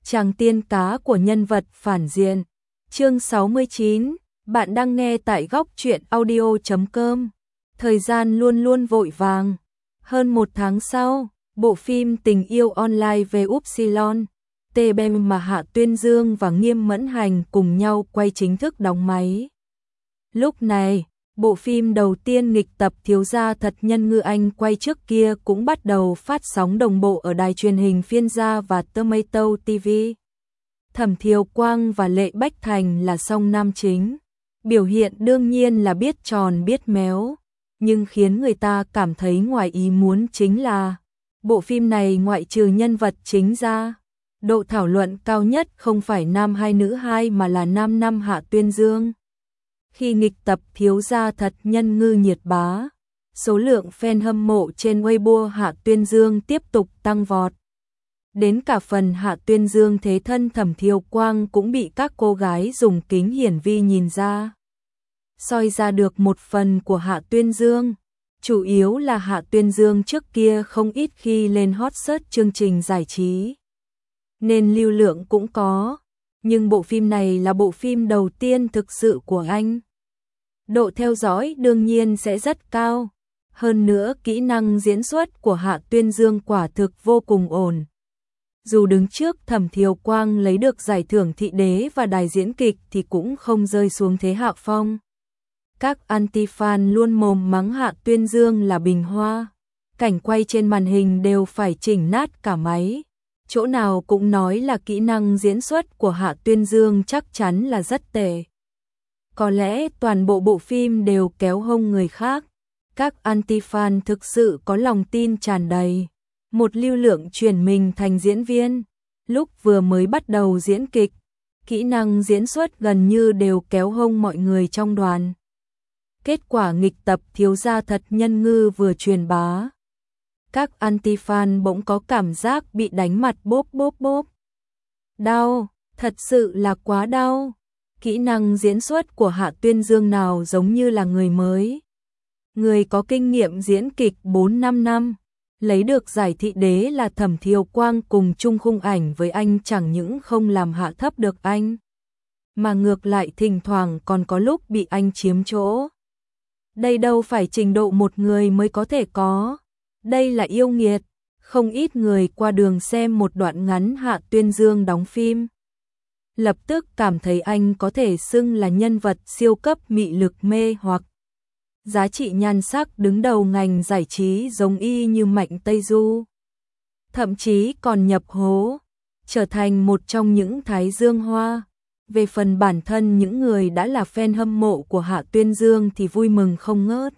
Chàng tiên cá của nhân vật phản diện. Chương 69, bạn đang nghe tại góc truyện audio.com. Thời gian luôn luôn vội vàng. Hơn một tháng sau, bộ phim Tình yêu online về Upsilon, TBM mà Hạ Tuyên Dương và Nghiêm Mẫn Hành cùng nhau quay chính thức đóng máy. Lúc này, bộ phim đầu tiên nghịch tập Thiếu gia thật nhân ngư Anh quay trước kia cũng bắt đầu phát sóng đồng bộ ở đài truyền hình Phiên Gia và Tomato TV. Thẩm Thiều Quang và Lệ Bách Thành là song nam chính. Biểu hiện đương nhiên là biết tròn biết méo, nhưng khiến người ta cảm thấy ngoài ý muốn chính là bộ phim này ngoại trừ nhân vật chính ra, độ thảo luận cao nhất không phải nam hay nữ hai mà là nam năm Hạ Tuyên Dương. Khi nghịch tập Thiếu gia thật nhân ngư nhiệt bá, số lượng fan hâm mộ trên Weibo Hạ Tuyên Dương tiếp tục tăng vọt. Đến cả phần Hạ Tuyên Dương thế thân Thẩm Thiều Quang cũng bị các cô gái dùng kính hiển vi nhìn ra. Soi ra được một phần của Hạ Tuyên Dương, chủ yếu là Hạ Tuyên Dương trước kia không ít khi lên hot search chương trình giải trí, nên lưu lượng cũng có, nhưng bộ phim này là bộ phim đầu tiên thực sự của anh. Độ theo dõi đương nhiên sẽ rất cao, hơn nữa kỹ năng diễn xuất của Hạ Tuyên Dương quả thực vô cùng ổn. Dù đứng trước Thẩm Thiều Quang lấy được giải thưởng thị đế và đài diễn kịch thì cũng không rơi xuống thế hạ phong. Các anti-fan luôn mồm mắng Hạ Tuyên Dương là bình hoa, cảnh quay trên màn hình đều phải chỉnh nát cả máy. Chỗ nào cũng nói là kỹ năng diễn xuất của Hạ Tuyên Dương chắc chắn là rất tệ. Có lẽ toàn bộ bộ phim đều kéo hông người khác. Các anti-fan thực sự có lòng tin tràn đầy. Một lưu lượng chuyển mình thành diễn viên. Lúc vừa mới bắt đầu diễn kịch, kỹ năng diễn xuất gần như đều kéo hông mọi người trong đoàn. Kết quả nghịch tập Thiếu gia thật nhân ngư vừa truyền bá, các anti-fan bỗng có cảm giác bị đánh mặt bốp bốp bốp. Đau, thật sự là quá đau. Kỹ năng diễn xuất của Hạ Tuyên Dương nào giống như là người mới. Người có kinh nghiệm diễn kịch 4-5 năm, lấy được giải thị đế là Thẩm Thiều Quang cùng chung khung ảnh với anh chẳng những không làm hạ thấp được anh, mà ngược lại thỉnh thoảng còn có lúc bị anh chiếm chỗ. Đây đâu phải trình độ một người mới có thể có. Đây là yêu nghiệt. Không ít người qua đường xem một đoạn ngắn Hạ Tuyên Dương đóng phim, lập tức cảm thấy anh có thể xưng là nhân vật siêu cấp mị lực mê hoặc. Giá trị nhan sắc đứng đầu ngành giải trí giống y như Mạnh Tây Du. Thậm chí còn nhập hố, trở thành một trong những thái dương hoa. Về phần bản thân những người đã là fan hâm mộ của Hạ Tuyên Dương thì vui mừng không ngớt.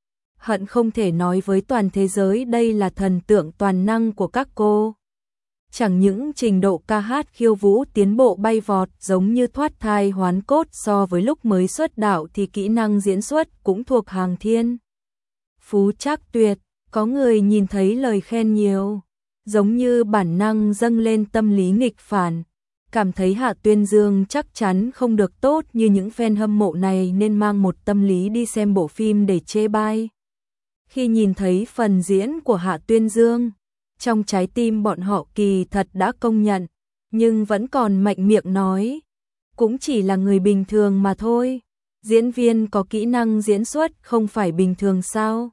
Hận không thể nói với toàn thế giới đây là thần tượng toàn năng của các cô. Chẳng những trình độ ca hát khiêu vũ tiến bộ bay vọt giống như thoát thai hoán cốt so với lúc mới xuất đạo thì kỹ năng diễn xuất cũng thuộc hàng thiên. Phú trác tuyệt, có người nhìn thấy lời khen nhiều, giống như bản năng dâng lên tâm lý nghịch phản. Cảm thấy Hạ Tuyên Dương chắc chắn không được tốt như những fan hâm mộ này nên mang một tâm lý đi xem bộ phim để chê bai. Khi nhìn thấy phần diễn của Hạ Tuyên Dương, trong trái tim bọn họ kỳ thật đã công nhận, nhưng vẫn còn mạnh miệng nói, cũng chỉ là người bình thường mà thôi. Diễn viên có kỹ năng diễn xuất không phải bình thường sao?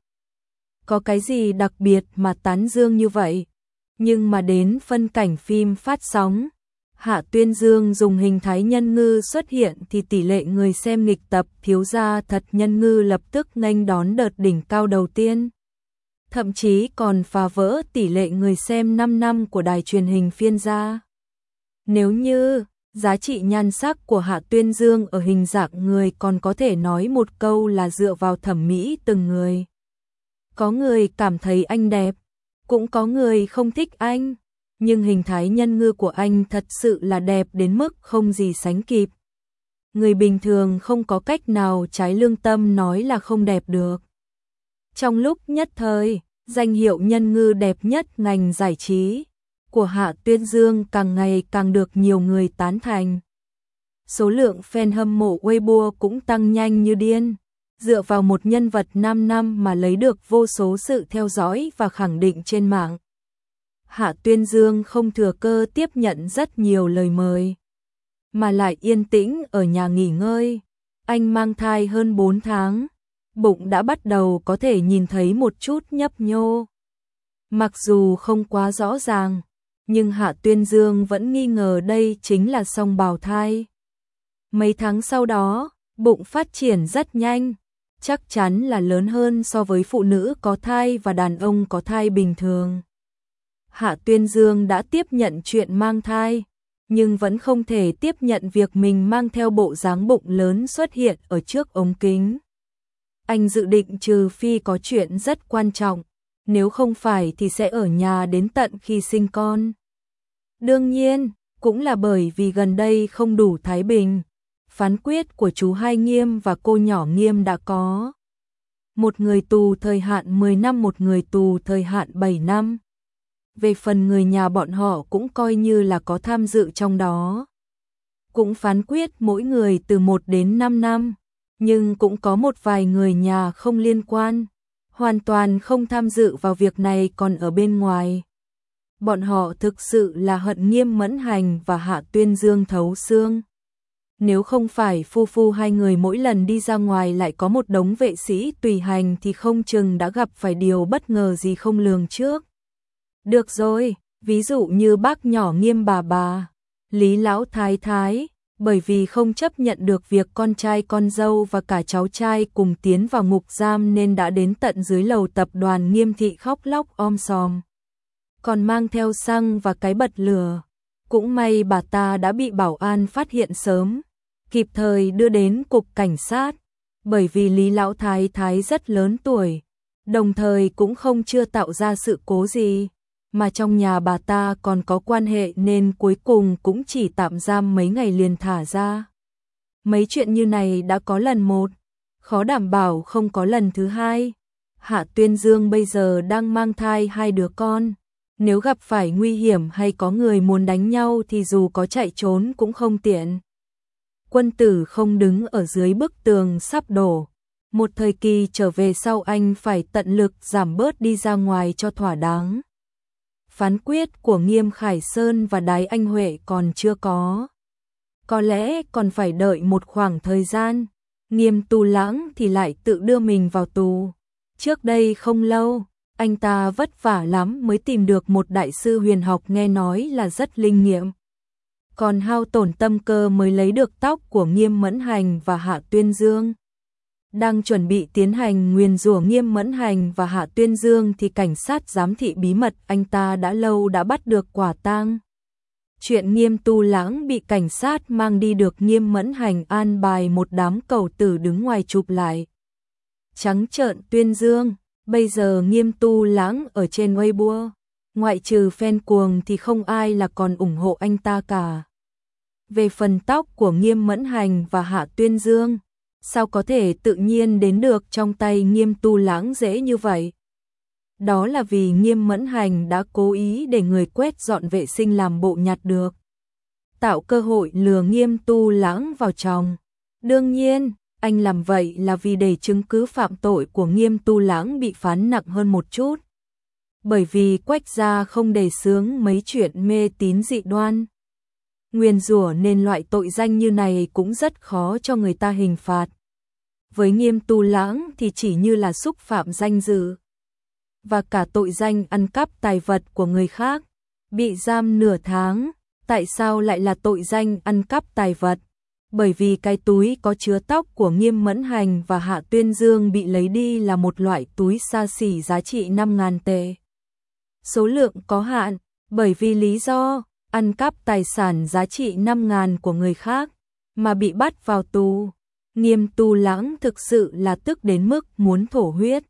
Có cái gì đặc biệt mà tán dương như vậy? Nhưng mà đến phân cảnh phim phát sóng, Hạ Tuyên Dương dùng hình thái nhân ngư xuất hiện thì tỷ lệ người xem nghịch tập Thiếu gia thật nhân ngư lập tức nghênh đón đợt đỉnh cao đầu tiên. Thậm chí còn phá vỡ tỷ lệ người xem 5 năm của đài truyền hình Phiên Gia. Nếu như giá trị nhan sắc của Hạ Tuyên Dương ở hình dạng người còn có thể nói một câu là dựa vào thẩm mỹ từng người. Có người cảm thấy anh đẹp, cũng có người không thích anh. Nhưng hình thái nhân ngư của anh thật sự là đẹp đến mức không gì sánh kịp. Người bình thường không có cách nào trái lương tâm nói là không đẹp được. Trong lúc nhất thời, danh hiệu nhân ngư đẹp nhất ngành giải trí của Hạ Tuyên Dương càng ngày càng được nhiều người tán thành. Số lượng fan hâm mộ Weibo cũng tăng nhanh như điên. Dựa vào một nhân vật 5 năm mà lấy được vô số sự theo dõi và khẳng định trên mạng. Hạ Tuyên Dương không thừa cơ tiếp nhận rất nhiều lời mời, mà lại yên tĩnh ở nhà nghỉ ngơi. Anh mang thai hơn 4 tháng, bụng đã bắt đầu có thể nhìn thấy một chút nhấp nhô. Mặc dù không quá rõ ràng, nhưng Hạ Tuyên Dương vẫn nghi ngờ đây chính là song bào thai. Mấy tháng sau đó, bụng phát triển rất nhanh, chắc chắn là lớn hơn so với phụ nữ có thai và đàn ông có thai bình thường. Hạ Tuyên Dương đã tiếp nhận chuyện mang thai, nhưng vẫn không thể tiếp nhận việc mình mang theo bộ dáng bụng lớn xuất hiện ở trước ống kính. Anh dự định trừ phi có chuyện rất quan trọng, nếu không phải thì sẽ ở nhà đến tận khi sinh con. Đương nhiên, cũng là bởi vì gần đây không đủ thái bình, phán quyết của chú Hai Nghiêm và cô nhỏ Nghiêm đã có. Một người tù thời hạn 10 năm, một người tù thời hạn 7 năm. Về phần người nhà bọn họ cũng coi như là có tham dự trong đó. Cũng phán quyết mỗi người từ 1 đến 5 năm, nhưng cũng có một vài người nhà không liên quan, hoàn toàn không tham dự vào việc này còn ở bên ngoài. Bọn họ thực sự là hận Nghiêm Mẫn Hành và Hạ Tuyên Dương thấu xương. Nếu không phải phu hai người mỗi lần đi ra ngoài lại có một đống vệ sĩ tùy hành thì không chừng đã gặp phải điều bất ngờ gì không lường trước. Được rồi, ví dụ như bác nhỏ Nghiêm bà, Lý lão thái thái, bởi vì không chấp nhận được việc con trai con dâu và cả cháu trai cùng tiến vào ngục giam nên đã đến tận dưới lầu tập đoàn Nghiêm thị khóc lóc om sòm. Còn mang theo xăng và cái bật lửa. Cũng may bà ta đã bị bảo an phát hiện sớm, kịp thời đưa đến cục cảnh sát, bởi vì Lý lão thái thái rất lớn tuổi, đồng thời cũng không chưa tạo ra sự cố gì, mà trong nhà bà ta còn có quan hệ nên cuối cùng cũng chỉ tạm giam mấy ngày liền thả ra. Mấy chuyện như này đã có lần một, khó đảm bảo không có lần thứ hai. Hạ Tuyên Dương bây giờ đang mang thai 2 đứa con, nếu gặp phải nguy hiểm hay có người muốn đánh nhau thì dù có chạy trốn cũng không tiện. Quân tử không đứng ở dưới bức tường sắp đổ. Một thời kỳ trở về sau anh phải tận lực giảm bớt đi ra ngoài cho thỏa đáng. Phán quyết của Nghiêm Khải Sơn và Đái Anh Huệ còn chưa có. Có lẽ còn phải đợi một khoảng thời gian. Nghiêm Tu Lãng thì lại tự đưa mình vào tù. Trước đây không lâu, anh ta vất vả lắm mới tìm được một đại sư huyền học nghe nói là rất linh nghiệm. Còn hao tổn tâm cơ mới lấy được tóc của Nghiêm Mẫn Hành và Hạ Tuyên Dương. Đang chuẩn bị tiến hành nguyền rủa Nghiêm Mẫn Hành và Hạ Tuyên Dương thì cảnh sát giám thị bí mật anh ta đã lâu đã bắt được quả tang. Chuyện Nghiêm Tu Lãng bị cảnh sát mang đi được Nghiêm Mẫn Hành an bài một đám cầu tử đứng ngoài chụp lại. Trắng trợn Tuyên Dương, bây giờ Nghiêm Tu Lãng ở trên Weibo, ngoại trừ fan cuồng thì không ai là còn ủng hộ anh ta cả. Về phần tóc của Nghiêm Mẫn Hành và Hạ Tuyên Dương, sao có thể tự nhiên đến được trong tay Nghiêm Tu Lãng dễ như vậy? Đó là vì Nghiêm Mẫn Hành đã cố ý để người quét dọn vệ sinh làm bộ nhặt được, tạo cơ hội lừa Nghiêm Tu Lãng vào trong. Đương nhiên, anh làm vậy là vì để chứng cứ phạm tội của Nghiêm Tu Lãng bị phán nặng hơn một chút. Bởi vì Quách gia không đề xướng mấy chuyện mê tín dị đoan, nguyền rủa nên loại tội danh như này cũng rất khó cho người ta hình phạt. Với Nghiêm Tu Lãng thì chỉ như là xúc phạm danh dự và cả tội danh ăn cắp tài vật của người khác, bị giam nửa tháng. Tại sao lại là tội danh ăn cắp tài vật? Bởi vì cái túi có chứa tóc của Nghiêm Mẫn Hành và Hạ Tuyên Dương bị lấy đi là một loại túi xa xỉ giá trị 5.000 tệ. Số lượng có hạn, bởi vì lý do ăn cắp tài sản giá trị 5.000 của người khác mà bị bắt vào tù. Nghiêm Tu Lãng thực sự là tức đến mức muốn thổ huyết.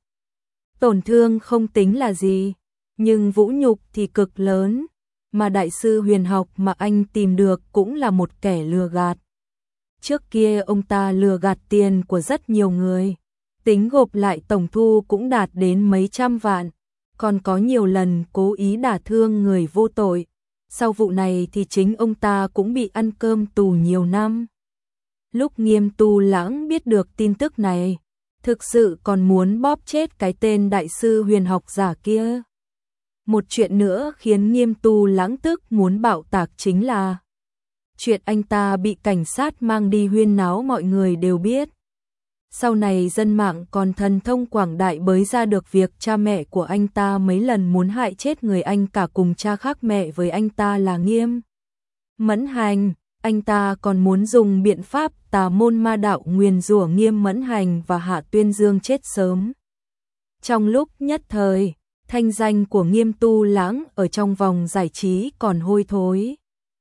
Tổn thương không tính là gì, nhưng vũ nhục thì cực lớn, mà đại sư huyền học mà anh tìm được cũng là một kẻ lừa gạt. Trước kia ông ta lừa gạt tiền của rất nhiều người, tính gộp lại tổng thu cũng đạt đến mấy trăm vạn, còn có nhiều lần cố ý đả thương người vô tội. Sau vụ này thì chính ông ta cũng bị ăn cơm tù nhiều năm. Lúc Nghiêm Tu Lãng biết được tin tức này, thực sự còn muốn bóp chết cái tên đại sư huyền học giả kia. Một chuyện nữa khiến Nghiêm Tu Lãng tức muốn bạo tạc chính là chuyện anh ta bị cảnh sát mang đi huyên náo mọi người đều biết. Sau này dân mạng còn thần thông quảng đại bới ra được việc cha mẹ của anh ta mấy lần muốn hại chết người anh cả cùng cha khác mẹ với anh ta là Nghiêm Mẫn Hành. Anh ta còn muốn dùng biện pháp tà môn ma đạo nguyền rủa Nghiêm Mẫn Hành và Hạ Tuyên Dương chết sớm. Trong lúc nhất thời, thanh danh của Nghiêm Tu Lãng ở trong vòng giải trí còn hôi thối.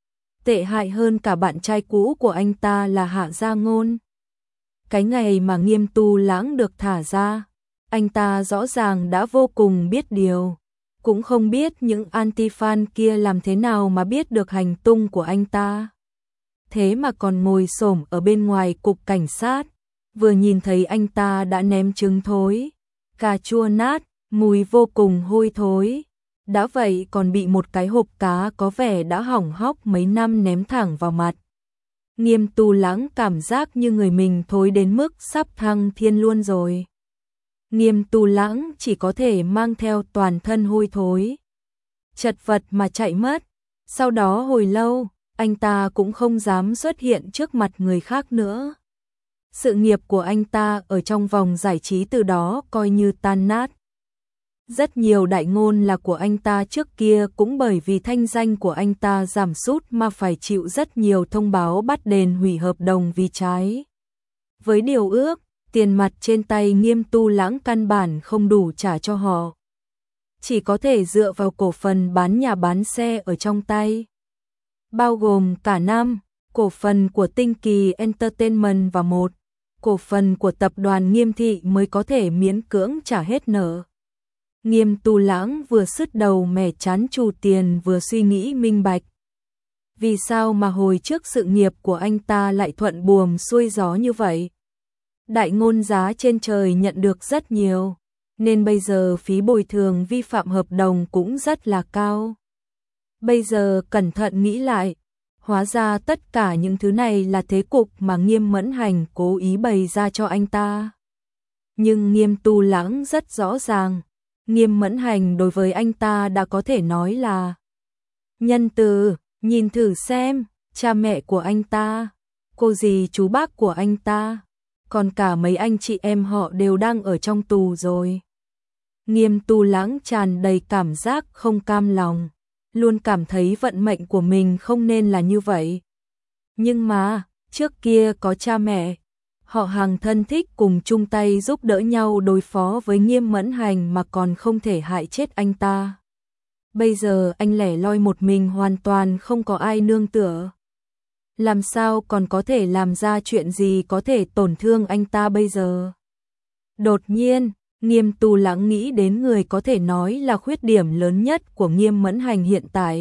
Tệ hại hơn cả bạn trai cũ của anh ta là Hạ Gia Ngôn. Cái ngày mà Nghiêm Tu Lãng được thả ra, anh ta rõ ràng đã vô cùng biết điều. Cũng không biết những anti-fan kia làm thế nào mà biết được hành tung của anh ta. Thế mà còn ngồi xổm ở bên ngoài cục cảnh sát, vừa nhìn thấy anh ta đã ném trứng thối, cà chua nát, mùi vô cùng hôi thối. Đã vậy còn bị một cái hộp cá có vẻ đã hỏng hóc mấy năm ném thẳng vào mặt. Nghiêm Tu Lãng cảm giác như người mình thối đến mức sắp thăng thiên luôn rồi. Nghiêm Tu Lãng chỉ có thể mang theo toàn thân hôi thối, chật vật mà chạy mất. Sau đó hồi lâu, anh ta cũng không dám xuất hiện trước mặt người khác nữa. Sự nghiệp của anh ta ở trong vòng giải trí từ đó coi như tan nát. Rất nhiều đại ngôn là của anh ta trước kia cũng bởi vì thanh danh của anh ta giảm sút mà phải chịu rất nhiều thông báo bắt đền hủy hợp đồng vì trái với điều ước. Tiền mặt trên tay Nghiêm Tu Lãng căn bản không đủ trả cho họ, chỉ có thể dựa vào cổ phần bán nhà bán xe ở trong tay, bao gồm cả năm cổ phần của Tinh Kỳ Entertainment và một cổ phần của tập đoàn Nghiêm Thị mới có thể miễn cưỡng trả hết nợ. Nghiêm Tu Lãng vừa sứt đầu mẻ chán trù tiền vừa suy nghĩ minh bạch. Vì sao mà hồi trước sự nghiệp của anh ta lại thuận buồm xuôi gió như vậy? Đại ngôn giá trên trời nhận được rất nhiều, nên bây giờ phí bồi thường vi phạm hợp đồng cũng rất là cao. Bây giờ cẩn thận nghĩ lại, hóa ra tất cả những thứ này là thế cục mà Nghiêm Mẫn Hành cố ý bày ra cho anh ta. Nhưng Nghiêm Tu Lãng rất rõ ràng, Nghiêm Mẫn Hành đối với anh ta đã có thể nói là nhân từ. Nhìn thử xem, cha mẹ của anh ta, cô dì chú bác của anh ta, còn cả mấy anh chị em họ đều đang ở trong tù rồi. Nghiêm Tu Lãng tràn đầy cảm giác không cam lòng, luôn cảm thấy vận mệnh của mình không nên là như vậy. Nhưng mà, trước kia có cha mẹ, họ hàng thân thích cùng chung tay giúp đỡ nhau đối phó với Nghiêm Mẫn Hành mà còn không thể hại chết anh ta. Bây giờ anh lẻ loi một mình hoàn toàn không có ai nương tựa. Làm sao còn có thể làm ra chuyện gì có thể tổn thương anh ta bây giờ? Đột nhiên, Nghiêm Tu Lãng nghĩ đến người có thể nói là khuyết điểm lớn nhất của Nghiêm Mẫn Hành hiện tại.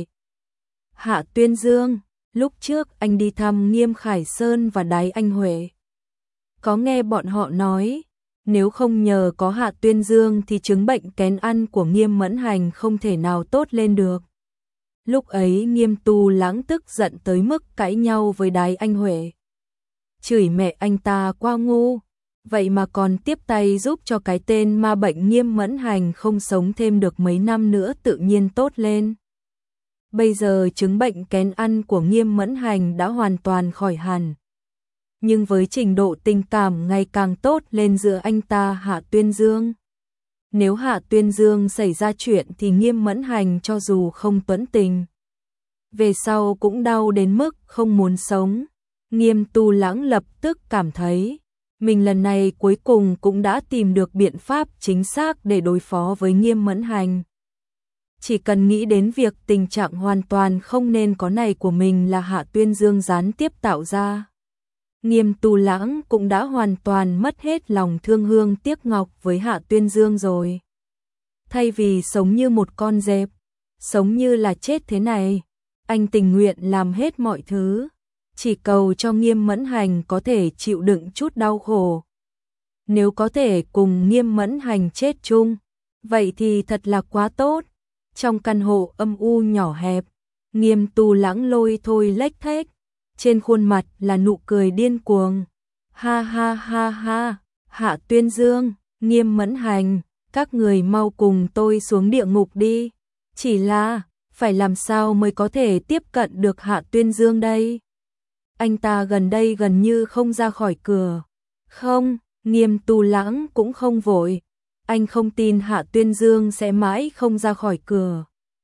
Hạ Tuyên Dương, lúc trước anh đi thăm Nghiêm Khải Sơn và Đái Anh Huệ. Có nghe bọn họ nói, nếu không nhờ có Hạ Tuyên Dương thì chứng bệnh kén ăn của Nghiêm Mẫn Hành không thể nào tốt lên được. Lúc ấy Nghiêm Tu Lãng tức giận tới mức cãi nhau với Đái Anh Huệ. Chửi mẹ anh ta quá ngu, vậy mà còn tiếp tay giúp cho cái tên ma bệnh Nghiêm Mẫn Hành không sống thêm được mấy năm nữa tự nhiên tốt lên. Bây giờ chứng bệnh kén ăn của Nghiêm Mẫn Hành đã hoàn toàn khỏi hẳn. Nhưng với trình độ tình cảm ngày càng tốt lên giữa anh ta Hạ Tuyên Dương. Nếu Hạ Tuyên Dương xảy ra chuyện thì Nghiêm Mẫn Hành cho dù không tuẫn tình, về sau cũng đau đến mức không muốn sống. Nghiêm Tu Lãng lập tức cảm thấy, mình lần này cuối cùng cũng đã tìm được biện pháp chính xác để đối phó với Nghiêm Mẫn Hành. Chỉ cần nghĩ đến việc tình trạng hoàn toàn không nên có này của mình là Hạ Tuyên Dương gián tiếp tạo ra. Nghiêm Tu Lãng cũng đã hoàn toàn mất hết lòng thương hương tiếc ngọc với Hạ Tuyên Dương rồi. Thay vì sống như một con dẹp, sống như là chết thế này, anh tình nguyện làm hết mọi thứ, chỉ cầu cho Nghiêm Mẫn Hành có thể chịu đựng chút đau khổ. Nếu có thể cùng Nghiêm Mẫn Hành chết chung, vậy thì thật là quá tốt. Trong căn hộ âm u nhỏ hẹp, Nghiêm Tu Lãng lôi thôi lếch thếch, trên khuôn mặt là nụ cười điên cuồng. Ha ha ha ha, Hạ Tuyên Dương, Nghiêm Mẫn Hành, các người mau cùng tôi xuống địa ngục đi. Chỉ là, phải làm sao mới có thể tiếp cận được Hạ Tuyên Dương đây? Anh ta gần đây gần như không ra khỏi cửa. Không, Nghiêm Tu Lãng cũng không vội. Anh không tin Hạ Tuyên Dương sẽ mãi không ra khỏi cửa.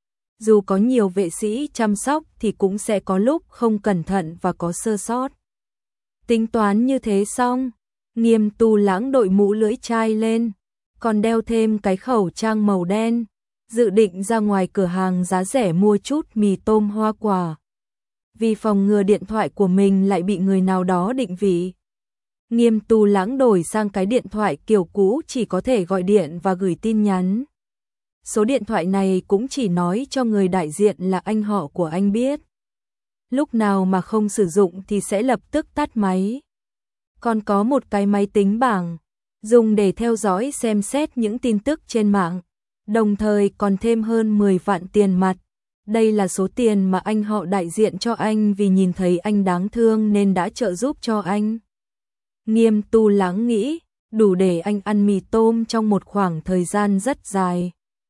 Dù có nhiều vệ sĩ chăm sóc thì cũng sẽ có lúc không cẩn thận và có sơ sót. Tính toán như thế xong, Nghiêm Tu Lãng đội mũ lưỡi chai lên, còn đeo thêm cái khẩu trang màu đen, dự định ra ngoài cửa hàng giá rẻ mua chút mì tôm hoa quả. Vì phòng ngừa điện thoại của mình lại bị người nào đó định vị, Nghiêm Tu Lãng đổi sang cái điện thoại kiểu cũ chỉ có thể gọi điện và gửi tin nhắn. Số điện thoại này cũng chỉ nói cho người đại diện là anh họ của anh biết. Lúc nào mà không sử dụng thì sẽ lập tức tắt máy. Còn có một cái máy tính bảng, dùng để theo dõi xem xét những tin tức trên mạng, đồng thời còn thêm hơn 10 vạn tiền mặt. Đây là số tiền mà anh họ đại diện cho anh vì nhìn thấy anh đáng thương nên đã trợ giúp cho anh. Nghiêm Tu Lãng nghĩ, đủ để anh ăn mì tôm trong một khoảng thời gian rất dài.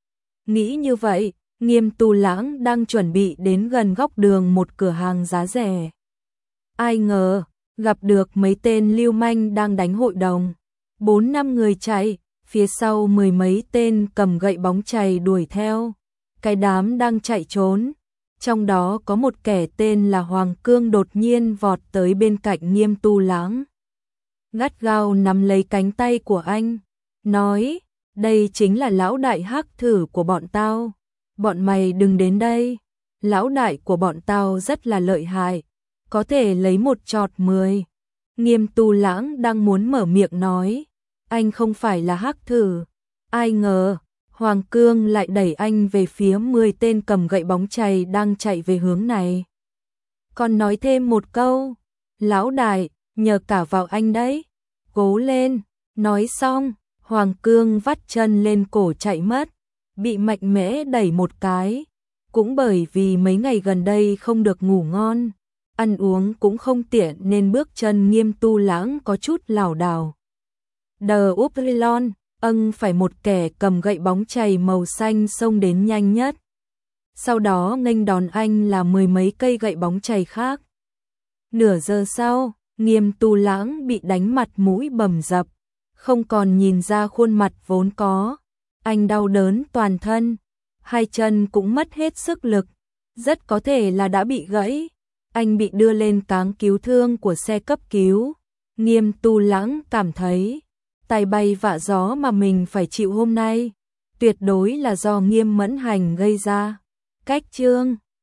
Nghĩ như vậy, Nghiêm Tu Lãng đang chuẩn bị đến gần góc đường một cửa hàng giá rẻ. Ai ngờ, gặp được mấy tên lưu manh đang đánh hội đồng. 4-5 người chạy, phía sau 10 mấy tên cầm gậy bóng chày đuổi theo. Cái đám đang chạy trốn. Trong đó có một kẻ tên là Hoàng Cương đột nhiên vọt tới bên cạnh Nghiêm Tu Lãng. Gắt gao nắm lấy cánh tay của anh, nói, đây chính là lão đại hắc thử của bọn tao. Bọn mày đừng đến đây, lão đại của bọn tao rất là lợi hại, có thể lấy một chọt 10. Nghiêm Tu Lãng đang muốn mở miệng nói, anh không phải là hắc thử. Ai ngờ, Hoàng Cương lại đẩy anh về phía 10 tên cầm gậy bóng chày đang chạy về hướng này. Còn nói thêm một câu, lão đại, nhờ cả vào anh đấy, cố lên. Nói xong, Hoàng Cương vắt chân lên cổ chạy mất, bị mạnh mẽ đẩy một cái. Cũng bởi vì mấy ngày gần đây không được ngủ ngon, ăn uống cũng không tiện nên bước chân Nghiêm Tu Lãng có chút lảo đảo. Đờ úp lon, phải một kẻ cầm gậy bóng chày màu xanh xông đến nhanh nhất. Sau đó nghênh đón anh là 10 mấy cây gậy bóng chày khác. Nửa giờ sau, Nghiêm Tu Lãng bị đánh mặt mũi bầm dập, không còn nhìn ra khuôn mặt vốn có. Anh đau đớn toàn thân, hai chân cũng mất hết sức lực, rất có thể là đã bị gãy. Anh bị đưa lên cáng cứu thương của xe cấp cứu. Nghiêm Tu Lãng cảm thấy tai bay vạ gió mà mình phải chịu hôm nay tuyệt đối là do Nghiêm Mẫn Hành gây ra. Cách chương